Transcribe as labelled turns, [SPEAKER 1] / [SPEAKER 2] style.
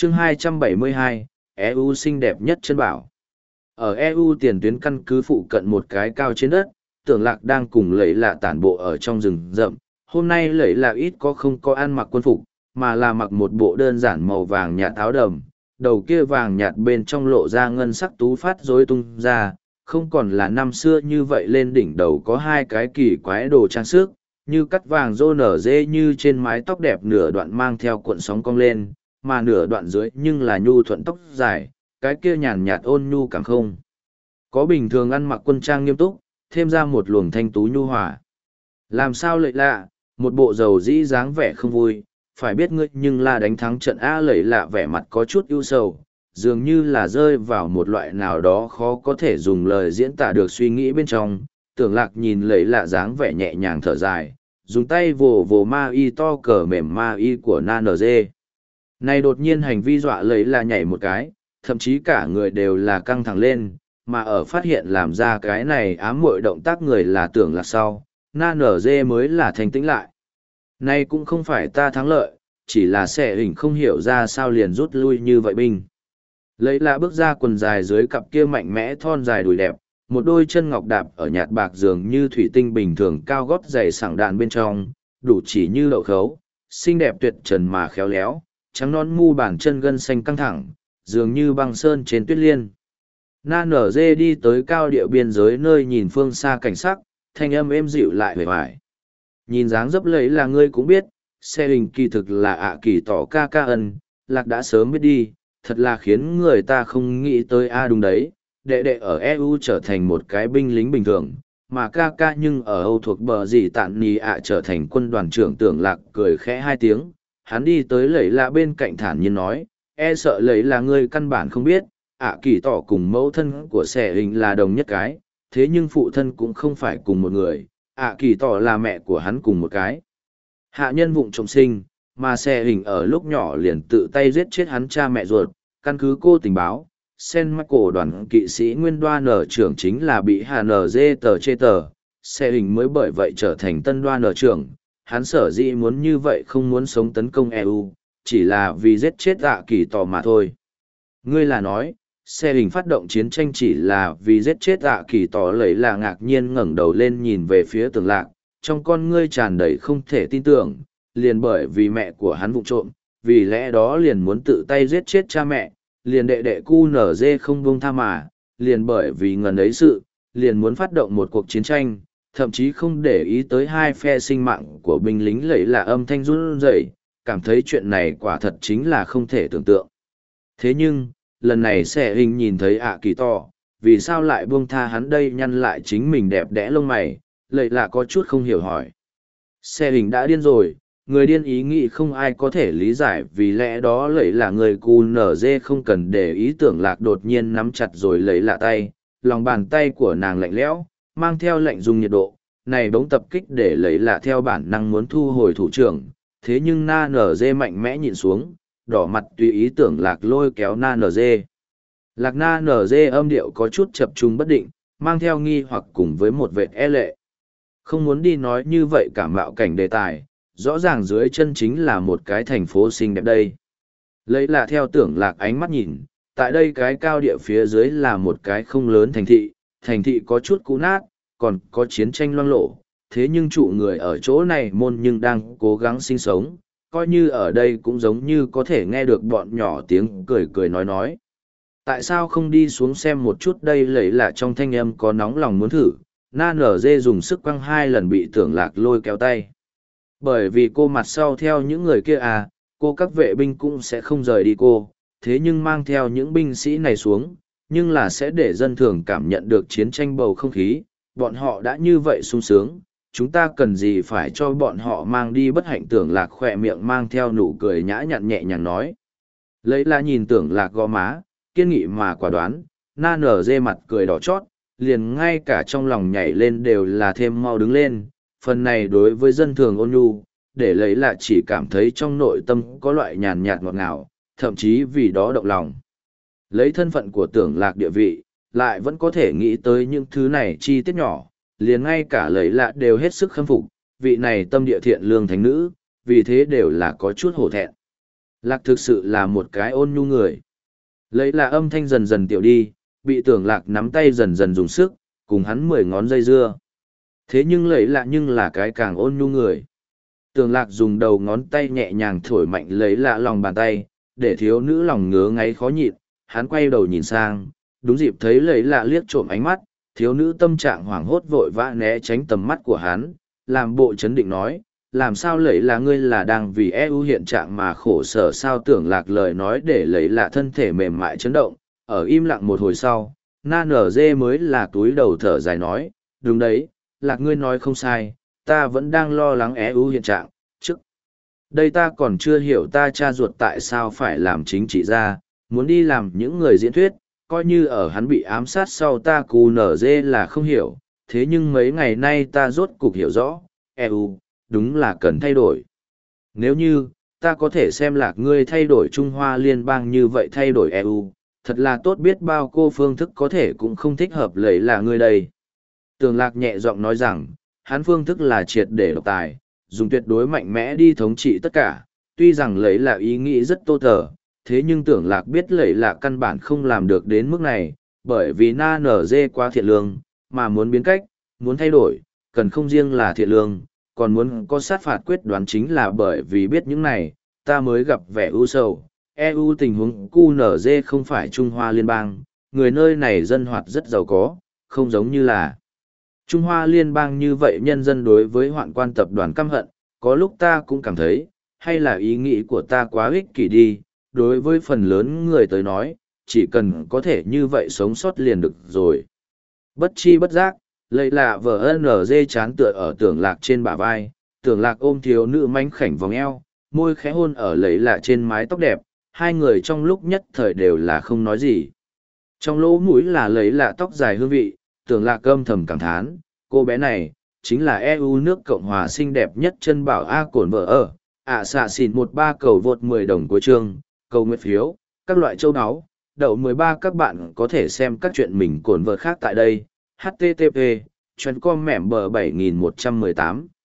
[SPEAKER 1] chương 272, EU xinh đẹp nhất chân bảo. Ở EU tiền tuyến căn cứ phụ cận một cái cao trên đất, Tưởng Lạc đang cùng Lẩy Lạ tản bộ ở trong rừng rậm. Hôm nay Lẩy Lạ ít có không có ăn mặc quân phục, mà là mặc một bộ đơn giản màu vàng nhạt áo đầm, đầu kia vàng nhạt bên trong lộ ra ngân sắc tú phát rối tung ra, không còn là năm xưa như vậy. Lên đỉnh đầu có hai cái kỳ quái đồ trang sức, như cắt vàng rô nở dê như trên mái tóc đẹp, nửa đoạn mang theo cuộn sóng cong lên, mà nửa đoạn dưới nhưng là nhu thuận tóc dài, cái kia nhàn nhạt ôn nhu càng không có bình thường ăn mặc quân trang nghiêm túc, thêm ra một luồng thanh tú nhu hòa. Làm sao Lẩy Lạ, một bộ dầu dĩ dáng vẻ không vui, phải biết ngươi nhưng là đánh thắng trận A. Lẩy Lạ vẻ mặt có chút ưu sầu, dường như là rơi vào một loại nào đó khó có thể dùng lời diễn tả được suy nghĩ bên trong. Tưởng Lạc nhìn Lẩy Lạ dáng vẻ nhẹ nhàng thở dài, dùng tay vồ vồ ma y to cờ mềm ma y của NG. Này đột nhiên hành vi dọa Lẩy Lạ nhảy một cái, thậm chí cả người đều là căng thẳng lên, mà ở phát hiện làm ra cái này ám muội động tác người là Tưởng Lạc sau, NG mới là thanh tĩnh lại. Này cũng không phải ta thắng lợi, chỉ là xẻ hình không hiểu ra sao liền rút lui như vậy binh. Lẩy Lạ bước ra quần dài dưới cặp kia mạnh mẽ thon dài đùi đẹp, một đôi chân ngọc đạp ở nhạt bạc dường như thủy tinh bình thường cao gót giày sảng đạn bên trong, đủ chỉ như đậu khấu, xinh đẹp tuyệt trần mà khéo léo, trắng non mu bàn chân gân xanh căng thẳng, dường như băng sơn trên tuyết liên. NG đi tới cao địa biên giới nơi nhìn phương xa cảnh sắc, thanh âm êm dịu lại vẻ vải. Nhìn dáng dấp Lẩy Lạ ngươi cũng biết, xe hình kỳ thực là ạ kỳ tỏ ca ca ân, Lạc đã sớm biết đi, thật là khiến người ta không nghĩ tới đúng đấy, đệ đệ ở EU trở thành một cái binh lính bình thường, mà ca ca nhưng ở Âu thuộc bờ gì tạn nì trở thành quân đoàn trưởng. Tưởng Lạc cười khẽ hai tiếng, hắn đi tới Lẩy Lạ bên cạnh thản nhiên nói, sợ Lẩy Lạ ngươi căn bản không biết, kỳ tỏ cùng mẫu thân của xe hình là đồng nhất cái, thế nhưng phụ thân cũng không phải cùng một người, kỳ tỏ là mẹ của hắn cùng một cái hạ nhân vụng trộm sinh, mà xe hình ở lúc nhỏ liền tự tay giết chết hắn cha mẹ ruột. Căn cứ cô tình báo, Sen Michael đoàn kỵ sĩ nguyên đoan nở trưởng chính là bị HNG tờ chê tờ, xe hình mới bởi vậy trở thành tân đoan nở trưởng. Hắn sở dĩ muốn như vậy không muốn sống tấn công EU, chỉ là vì giết chết kỳ tỏ mà thôi. Ngươi là nói, xe hình phát động chiến tranh chỉ là vì giết chết kỳ tỏ? Lẩy Lạ ngạc nhiên ngẩng đầu lên nhìn về phía Tưởng Lạc, trong con ngươi tràn đầy không thể tin tưởng, liền bởi vì mẹ của hắn vụng trộm, vì lẽ đó liền muốn tự tay giết chết cha mẹ, liền đệ đệ QNZ không buông tha mà, liền bởi vì ngần ấy sự, liền muốn phát động một cuộc chiến tranh, thậm chí không để ý tới hai phe sinh mạng của binh lính. Lẩy Lạ âm thanh run rẩy, cảm thấy chuyện này quả thật chính là không thể tưởng tượng. Thế nhưng, lần này xe hình nhìn thấy kỳ tỏ, vì sao lại buông tha hắn đây? Nhăn lại chính mình đẹp đẽ lông mày, Lẩy Lạ có chút không hiểu hỏi. Xe hình đã điên rồi, người điên ý nghĩ không ai có thể lý giải, vì lẽ đó Lẩy Lạ người QNZ không cần để ý. Tưởng Lạc đột nhiên nắm chặt rồi Lẩy Lạ tay, lòng bàn tay của nàng lạnh lẽo, mang theo lạnh dùng nhiệt độ, này bỗng tập kích để Lẩy Lạ theo bản năng muốn thu hồi thủ trưởng, thế nhưng NG mạnh mẽ nhìn xuống, đỏ mặt tùy ý Tưởng Lạc lôi kéo NG. Lạc NG âm điệu có chút chập trung bất định, mang theo nghi hoặc cùng với một vệt e lệ. Không muốn đi nói như vậy cảm mạo cảnh đề tài, rõ ràng dưới chân chính là một cái thành phố xinh đẹp đây. Lẩy Lạ theo Tưởng Lạc ánh mắt nhìn, tại đây cái cao địa phía dưới là một cái không lớn thành thị có chút cũ nát, còn có chiến tranh loang lổ, thế nhưng trụ người ở chỗ này môn nhưng đang cố gắng sinh sống, coi như ở đây cũng giống như có thể nghe được bọn nhỏ tiếng cười cười nói. Tại sao không đi xuống xem một chút đây? Lẩy Lạ trong thanh âm có nóng lòng muốn thử. NG dùng sức quăng hai lần bị Tưởng Lạc lôi kéo tay. Bởi vì cô mặt sau theo những người kia cô các vệ binh cũng sẽ không rời đi cô, thế nhưng mang theo những binh sĩ này xuống, nhưng là sẽ để dân thường cảm nhận được chiến tranh bầu không khí, bọn họ đã như vậy sung sướng, chúng ta cần gì phải cho bọn họ mang đi bất hạnh? Tưởng Lạc khỏe miệng mang theo nụ cười nhã nhặn nhẹ nhàng nói. Lẩy Lạ nhìn Tưởng Lạc gò má, kiên nghị mà quả đoán, NG mặt cười đỏ chót, liền ngay cả trong lòng nhảy lên đều là thêm mau đứng lên. Phần này đối với dân thường ôn nhu, để Lẩy Lạ chỉ cảm thấy trong nội tâm có loại nhàn nhạt ngọt ngào, thậm chí vì đó động lòng. Lấy thân phận của Tưởng Lạc địa vị, lại vẫn có thể nghĩ tới những thứ này chi tiết nhỏ, liền ngay cả Lẩy Lạ đều hết sức khâm phục, vị này tâm địa thiện lương thánh nữ, vì thế đều là có chút hổ thẹn. Lạc thực sự là một cái ôn nhu người. Lấy là âm thanh dần dần tiểu đi, bị tưởng lạc nắm tay dần dần dùng sức, cùng hắn 10 ngón dây dưa. Thế nhưng lấy lạ nhưng là cái càng ôn nhu người. Tưởng lạc dùng đầu ngón tay nhẹ nhàng thổi mạnh lấy lạ lòng bàn tay, để thiếu nữ lòng ngứa ngáy khó nhịn, hắn quay đầu nhìn sang, đúng dịp thấy lấy lạ liếc trộm ánh mắt, thiếu nữ tâm trạng hoảng hốt vội vã né tránh tầm mắt của hắn, làm bộ chấn định nói, làm sao lấy là ngươi là đang vì EU hiện trạng mà khổ sở sao tưởng lạc lời nói để lấy lạ thân thể mềm mại chấn động, ở im lặng một hồi sau, na nở dê mới là túi đầu thở dài nói, đúng đấy, lạc ngươi nói không sai, ta vẫn đang lo lắng EU hiện trạng, trước đây ta còn chưa hiểu ta cha ruột tại sao phải làm chính trị gia, muốn đi làm những người diễn thuyết, coi như ở hắn bị ám sát sau ta cù nở dê là không hiểu, thế nhưng mấy ngày nay ta rốt cục hiểu rõ, EU, đúng là cần thay đổi. Nếu như, ta có thể xem lạc ngươi thay đổi Trung Hoa Liên bang như vậy thay đổi EU, thật là tốt biết bao cô phương thức có thể cũng không thích hợp lấy là ngươi đây. Tường lạc nhẹ giọng nói rằng, hắn phương thức là triệt để độc tài, dùng tuyệt đối mạnh mẽ đi thống trị tất cả, tuy rằng lấy là ý nghĩ rất tô tờ, thế nhưng tưởng lạc biết lấy là căn bản không làm được đến mức này, bởi vì na nở dê quá thiện lương, mà muốn biến cách, muốn thay đổi, cần không riêng là thiện lương, còn muốn có sát phạt quyết đoán chính là bởi vì biết những này, ta mới gặp vẻ ưu sầu. EU tình huống QNZ không phải Trung Hoa Liên bang, người nơi này dân hoạt rất giàu có, không giống như là Trung Hoa Liên bang như vậy nhân dân đối với hoạn quan tập đoàn căm hận, có lúc ta cũng cảm thấy, hay là ý nghĩ của ta quá ích kỷ đi, đối với phần lớn người tới nói, chỉ cần có thể như vậy sống sót liền được rồi. Bất chi bất giác, lấy lạ vờ NG chán tựa ở tưởng lạc trên bả vai, tưởng lạc ôm thiếu nữ manh khảnh vòng eo, môi khẽ hôn ở lấy lạ trên mái tóc đẹp, hai người trong lúc nhất thời đều là không nói gì. Trong lỗ mũi là lấy lạ tóc dài hương vị, tưởng lạc âm thầm cảm thán, cô bé này, chính là EU nước Cộng hòa xinh đẹp nhất chân bảo A cổn vợ ở, xạ xỉn 13 cầu vượt 10 đồng cuối chương, cầu nguyện phiếu, các loại châu áo, đậu 13 các bạn có thể xem các chuyện mình cổn vợ khác tại đây, http, chuyên com mẻm bờ 7118.